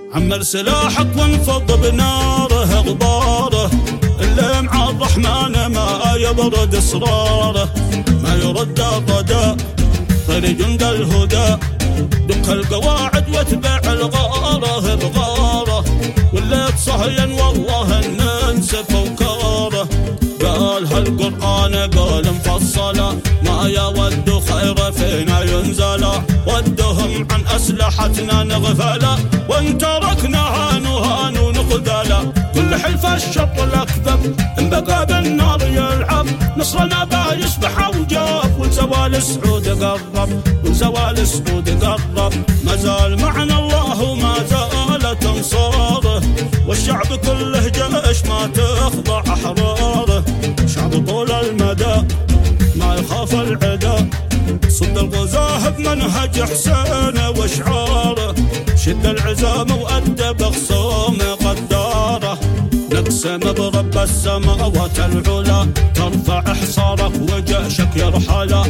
عمر سلاحك وانفض بناره غباره، اللي مع الرحمن ما يبرد اصراره، ما يرد الرداء غير جند الهدى، دق القواعد واتبع الغاره بغاره، واللي تصهين والله ننسف وكاره. قال هالقرآن قال مفصلا، ما يود خير فينا ينزلا، ودهم عن أسلحتنا نغفلا، وان تركناها نهان ونخذلا. كل حلف الشط الأكذب ان بقى بالنار يلعب، نصرنا با يصبح وجاب، والزوال سعود قرب، والزوال سعود قرب. ما زال معنا الله وما زالت انصاره، والشعب كله جيش ما تخضع احراره، شعب طول المدى ما يخاف العدا، صد الغزاه بمنهج حسين واشعاره، شد العزام وأدب خصوم قداره، نقسم برب السماوات العلا، ترفع حصارك وجيشك يرحلا،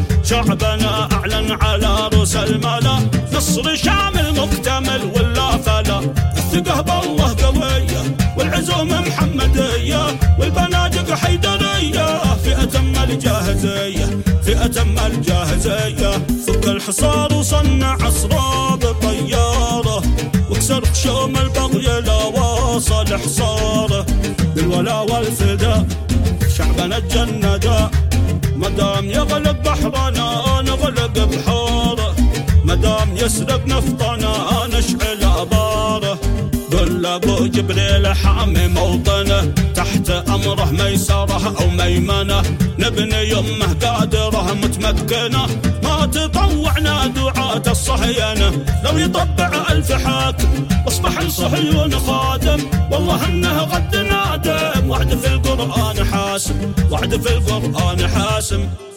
شعبنا أعلن على رؤوس الملا، نصر شامل مكتمل ولا فلا، الثقة بالله قوية والعزوم محمدية، والبنادق حيدرية فئة ما الجاهزية، فئة ما الجاهزية. فك الحصار وصنع أسراب طيارة، واكسر خشوم البغي لا واصل حصاره، بالولا والفداء شعبنا الجندا، مدام يغلق بحرنا نغلق بحاره، مدام يسرق نفطنا نشعل أباره. قل ابو جبريل حامي موطنه، تحت امره ميسره او ميمنه، نبني يمه قادره متمكنه، ما تطوعنا دعاة الصهينه، لو يطبع 1000 حاكم واصبح الصهيون خادم، والله انه غد نادم، وعد في القرآن حاسم، وعد في القرآن حاسم.